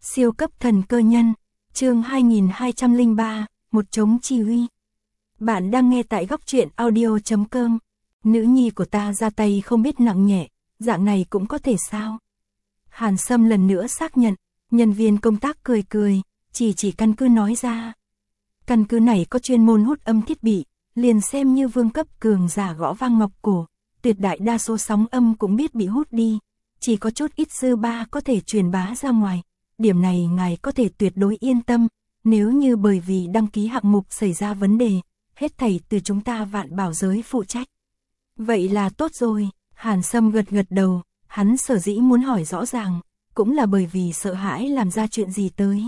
Siêu cấp thần cơ nhân, chương 2203, một trống chỉ huy. Bạn đang nghe tại góc truyện audio.com. Nữ nhi của ta ra tay không biết nặng nhẹ, dạng này cũng có thể sao? Hàn Sâm lần nữa xác nhận, nhân viên công tác cười cười, chỉ căn cứ nói ra. Căn cứ này có chuyên môn hút âm thiết bị, liền xem như vương cấp cường giả gõ vang ngọc cổ, tuyệt đại đa số sóng âm cũng biết bị hút đi, chỉ có chút ít dư ba có thể truyền bá ra ngoài. Điểm này ngài có thể tuyệt đối yên tâm, nếu như bởi vì đăng ký hạng mục xảy ra vấn đề, hết thảy từ chúng ta Vạn Bảo giới phụ trách. Vậy là tốt rồi, Hàn Sâm gật đầu, hắn sở dĩ muốn hỏi rõ ràng, cũng là bởi vì sợ hãi làm ra chuyện gì tới.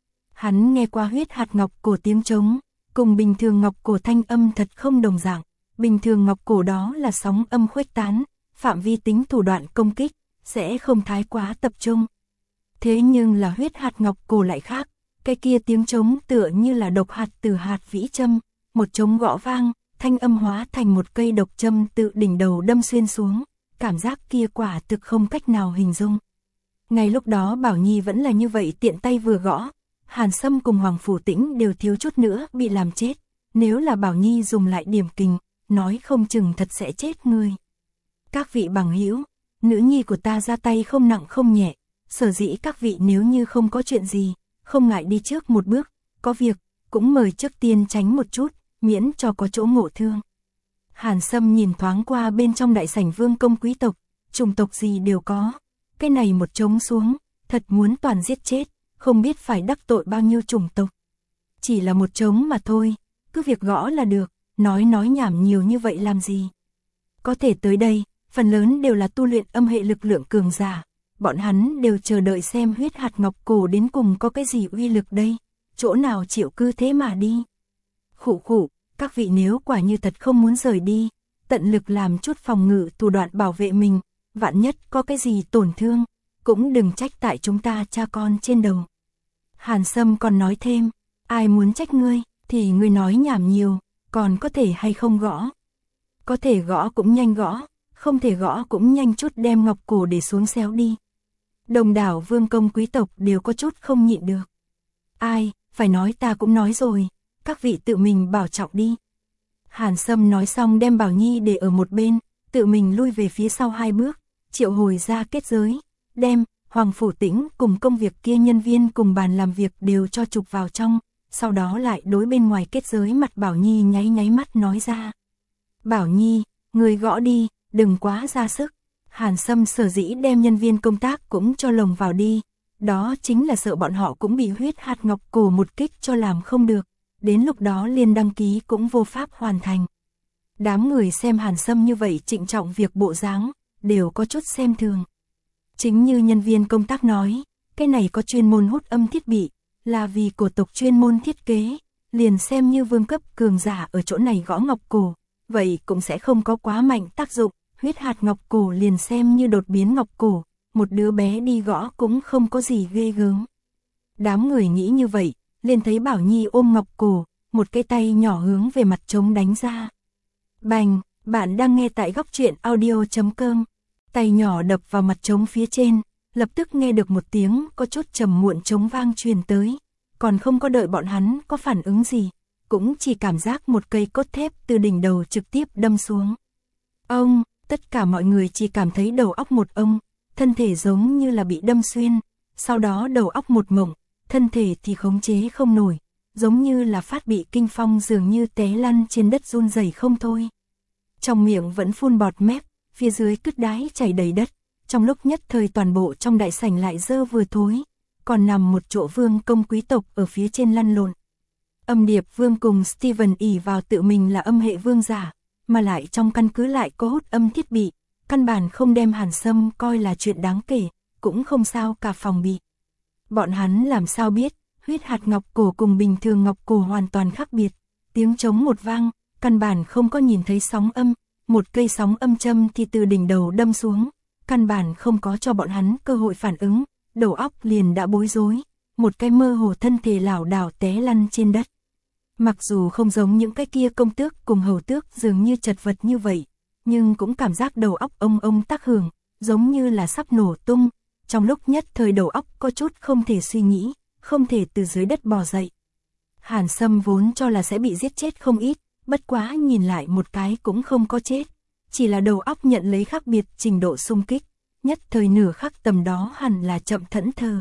Hắn nghe qua huyết hạt ngọc cổ tiếng trống, cùng bình thường ngọc cổ thanh âm thật không đồng dạng, bình thường ngọc cổ đó là sóng âm khuếch tán, phạm vi tính thủ đoạn công kích, sẽ không thái quá tập trung. Thế nhưng là huyết hạt ngọc cổ lại khác, cái kia tiếng trống tựa như là độc hạt từ hạt vĩ châm, một trống gõ vang, thanh âm hóa thành một cây độc châm tự đỉnh đầu đâm xuyên xuống, cảm giác kia quả thực không cách nào hình dung. Ngay lúc đó Bảo Nhi vẫn là như vậy tiện tay vừa gõ, Hàn Sâm cùng Hoàng Phủ Tĩnh đều thiếu chút nữa bị làm chết, nếu là Bảo Nhi dùng lại điểm kình, nói không chừng thật sẽ chết người. Các vị bằng hữu, nữ nhi của ta ra tay không nặng không nhẹ, sở dĩ các vị nếu như không có chuyện gì, không ngại đi trước một bước, có việc, cũng mời trước tiên tránh một chút, miễn cho có chỗ ngộ thương. Hàn Sâm nhìn thoáng qua bên trong đại sảnh vương công quý tộc, chủng tộc gì đều có, cái này một trống xuống, thật muốn toàn giết chết, không biết phải đắc tội bao nhiêu chủng tộc. Chỉ là một trống mà thôi, cứ việc gõ là được, nói nhảm nhiều như vậy làm gì. Có thể tới đây, phần lớn đều là tu luyện âm hệ lực lượng cường giả. Bọn hắn đều chờ đợi xem huyết hạt ngọc cổ đến cùng có cái gì uy lực đây, chỗ nào chịu cứ thế mà đi. Khụ, các vị nếu quả như thật không muốn rời đi, tận lực làm chút phòng ngự thủ đoạn bảo vệ mình, vạn nhất có cái gì tổn thương, cũng đừng trách tại chúng ta cha con trên đầu. Hàn Sâm còn nói thêm, ai muốn trách ngươi, thì ngươi nói nhảm nhiều, còn có thể hay không gõ. Có thể gõ cũng nhanh gõ, không thể gõ cũng nhanh chút đem ngọc cổ để xuống xéo đi. Đồng đảo vương công quý tộc đều có chút không nhịn được. Ai, phải nói ta cũng nói rồi, các vị tự mình bảo trọng đi. Hàn Sâm nói xong đem Bảo Nhi để ở một bên, tự mình lui về phía sau 2 bước, triệu hồi ra kết giới, đem Hoàng Phủ Tĩnh cùng công việc kia nhân viên cùng bàn làm việc đều cho trục vào trong, sau đó lại đối bên ngoài kết giới mặt Bảo Nhi nháy mắt nói ra. Bảo Nhi, người gõ đi, đừng quá ra sức. Hàn Sâm sở dĩ đem nhân viên công tác cũng cho lồng vào đi, đó chính là sợ bọn họ cũng bị huyết hạt ngọc cổ một kích cho làm không được, đến lúc đó liền đăng ký cũng vô pháp hoàn thành. Đám người xem Hàn Sâm như vậy trịnh trọng việc bộ dáng, đều có chút xem thường. Chính như nhân viên công tác nói, cái này có chuyên môn hút âm thiết bị, là vì cổ tộc chuyên môn thiết kế, liền xem như vương cấp cường giả ở chỗ này gõ ngọc cổ, vậy cũng sẽ không có quá mạnh tác dụng. Huyết hạt ngọc cổ liền xem như đột biến ngọc cổ, một đứa bé đi gõ cũng không có gì ghê gớm. Đám người nghĩ như vậy, liền thấy Bảo Nhi ôm ngọc cổ, một cái tay nhỏ hướng về mặt trống đánh ra. Bành, bạn đang nghe tại góc truyện audio.com. Tay nhỏ đập vào mặt trống phía trên, lập tức nghe được một tiếng có chút trầm muộn trống vang truyền tới, còn không có đợi bọn hắn có phản ứng gì, cũng chỉ cảm giác một cây cốt thép từ đỉnh đầu trực tiếp đâm xuống. Ông, tất cả mọi người chỉ cảm thấy đầu óc một ông, thân thể giống như là bị đâm xuyên, sau đó đầu óc một mộng, thân thể thì khống chế không nổi, giống như là phát bị kinh phong dường như té lăn trên đất run rẩy không thôi. Trong miệng vẫn phun bọt mép, phía dưới cứt đáy chảy đầy đất, trong lúc nhất thời toàn bộ trong đại sảnh lại dơ vừa thối, còn nằm một chỗ vương công quý tộc ở phía trên lăn lộn. Âm Điệp Vương cùng Steven ỷ vào tự mình là âm hệ vương giả, mà lại trong căn cứ lại có hút âm thiết bị, căn bản không đem Hàn Sâm coi là chuyện đáng kể, cũng không sao cả phòng bị. Bọn hắn làm sao biết, huyết hạt ngọc cổ cùng bình thường ngọc cổ hoàn toàn khác biệt, tiếng trống một vang, căn bản không có nhìn thấy sóng âm, một cây sóng âm châm thì từ đỉnh đầu đâm xuống, căn bản không có cho bọn hắn cơ hội phản ứng, đầu óc liền đã bối rối, một cái mơ hồ thân thể lảo đảo té lăn trên đất. Mặc dù không giống những cái kia công tước cùng hầu tước dường như chật vật như vậy, nhưng cũng cảm giác đầu óc ông tác hưởng, giống như là sắp nổ tung, trong lúc nhất thời đầu óc có chút không thể suy nghĩ, không thể từ dưới đất bò dậy. Hàn Sâm vốn cho là sẽ bị giết chết không ít, bất quá nhìn lại một cái cũng không có chết, chỉ là đầu óc nhận lấy khác biệt trình độ xung kích, nhất thời nửa khắc tầm đó hẳn là chậm thẫn thờ.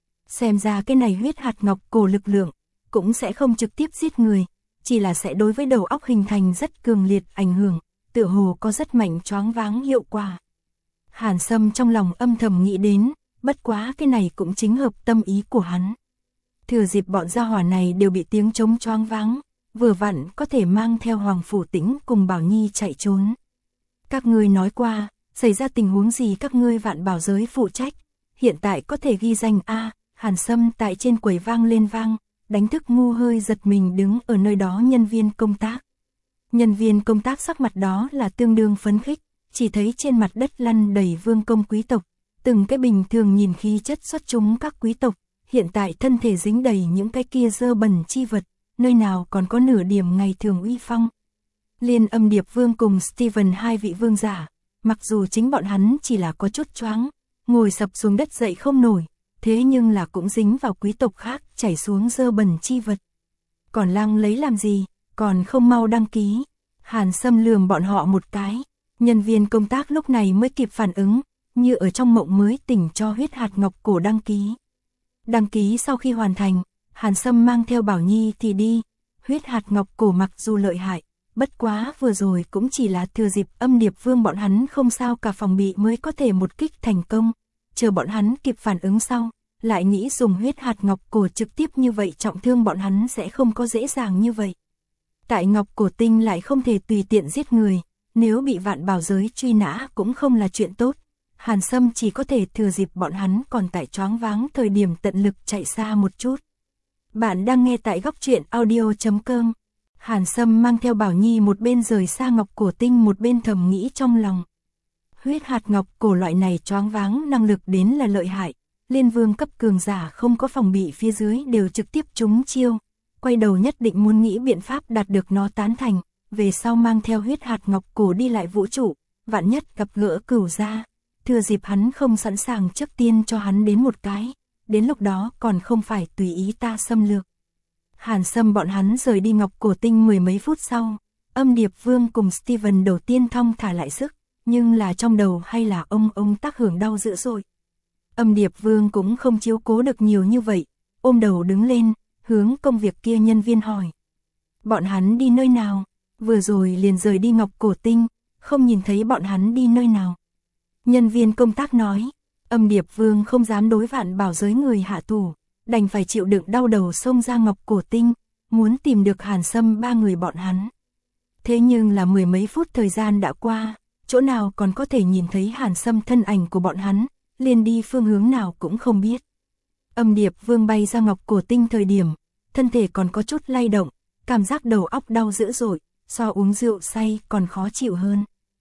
Xem ra cái này huyết hạt ngọc cổ lực lượng, cũng sẽ không trực tiếp giết người, chỉ là sẽ đối với đầu óc hình thành rất cường liệt ảnh hưởng, tựa hồ có rất mạnh choáng váng hiệu quả. Hàn Sâm trong lòng âm thầm nghĩ đến, bất quá cái này cũng chính hợp tâm ý của hắn. Thừa dịp bọn gia hỏa này đều bị tiếng trống choáng váng, vừa vặn có thể mang theo Hoàng Phủ Tĩnh cùng Bảo Nhi chạy trốn. Các ngươi nói qua, xảy ra tình huống gì các ngươi Vạn Bảo giới phụ trách, hiện tại có thể ghi danh a. Hàn Sâm tại trên quầy vang lên vang, đánh thức ngu hơi giật mình đứng ở nơi đó nhân viên công tác. Nhân viên công tác sắc mặt đó là tương đương phấn khích, chỉ thấy trên mặt đất lăn đầy vương công quý tộc, từng cái bình thường nhìn khí chất xuất chúng các quý tộc, hiện tại thân thể dính đầy những cái kia dơ bẩn chi vật, nơi nào còn có nửa điểm ngày thường uy phong. Liên Âm Điệp Vương cùng Steven hai vị vương giả, mặc dù chính bọn hắn chỉ là có chút choáng, ngồi sập xuống đất dậy không nổi, thế nhưng là cũng dính vào quý tộc khác chảy xuống dơ bẩn chi vật. Còn lăng lấy làm gì, còn không mau đăng ký. Hàn Sâm lườm bọn họ một cái, nhân viên công tác lúc này mới kịp phản ứng, như ở trong mộng mới tỉnh cho huyết hạt ngọc cổ đăng ký. Đăng ký sau khi hoàn thành, Hàn Sâm mang theo Bảo Nhi thì đi, huyết hạt ngọc cổ mặc dù lợi hại, bất quá vừa rồi cũng chỉ là thừa dịp Âm Điệp Vương bọn hắn không sao cả phòng bị mới có thể một kích thành công, chờ bọn hắn kịp phản ứng sau, lại nghĩ dùng huyết hạt ngọc cổ trực tiếp như vậy trọng thương bọn hắn sẽ không có dễ dàng như vậy. Tại Ngọc Cổ Tinh lại không thể tùy tiện giết người, nếu bị Vạn Bảo giới truy nã cũng không là chuyện tốt. Hàn Sâm chỉ có thể thừa dịp bọn hắn còn tại choáng váng thời điểm tận lực chạy xa một chút. Bạn đang nghe tại góc truyện audio.com. Hàn Sâm mang theo Bảo Nhi một bên rời xa Ngọc Cổ Tinh một bên thầm nghĩ trong lòng. Huyết hạt ngọc cổ loại này choáng váng năng lực đến là lợi hại, liên vương cấp cường giả không có phòng bị phía dưới đều trực tiếp trúng chiêu. Quay đầu nhất định muốn nghĩ biện pháp đạt được nó tán thành, về sau mang theo huyết hạt ngọc cổ đi lại vũ trụ, vạn nhất gặp gỡ Cửu gia, thừa dịp hắn không sẵn sàng trước tiên cho hắn đến một cái, đến lúc đó còn không phải tùy ý ta xâm lược. Hàn Sâm bọn hắn rời đi Ngọc Cổ Tinh mười mấy phút sau, Âm Điệp Vương cùng Steven đầu tiên thong thả lại sức, nhưng là trong đầu hay là ông tác hưởng đau dữ dội. Âm Điệp Vương cũng không chiếu cố được nhiều như vậy, ôm đầu đứng lên, hướng công việc kia nhân viên hỏi. Bọn hắn đi nơi nào? Vừa rồi liền rời đi Ngọc Cổ Tinh, không nhìn thấy bọn hắn đi nơi nào. Nhân viên công tác nói, Âm Điệp Vương không dám đối Vạn Bảo giới người hạ thủ, đành phải chịu đựng đau đầu xông ra Ngọc Cổ Tinh, muốn tìm được Hàn Sâm ba người bọn hắn. Thế nhưng là mười mấy phút thời gian đã qua, chỗ nào còn có thể nhìn thấy Hàn Sâm thân ảnh của bọn hắn, liền đi phương hướng nào cũng không biết. Âm Điệp Vương bay ra Ngọc Cổ Tinh thời điểm, thân thể còn có chút lay động, cảm giác đầu óc đau dữ dội, so uống rượu say còn khó chịu hơn.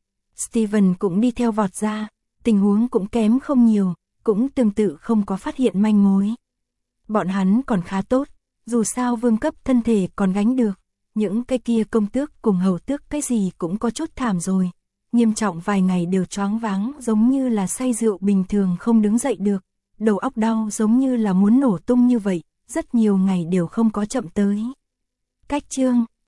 Steven cũng đi theo vọt ra, tình huống cũng kém không nhiều, cũng tương tự không có phát hiện manh mối. Bọn hắn còn khá tốt, dù sao vương cấp thân thể còn gánh được, những cái kia công tước cùng hầu tước cái gì cũng có chút thảm rồi, nghiêm trọng vài ngày đều choáng váng giống như là say rượu bình thường không đứng dậy được, đầu óc đau giống như là muốn nổ tung như vậy, rất nhiều ngày đều không có chậm tới. Cách chương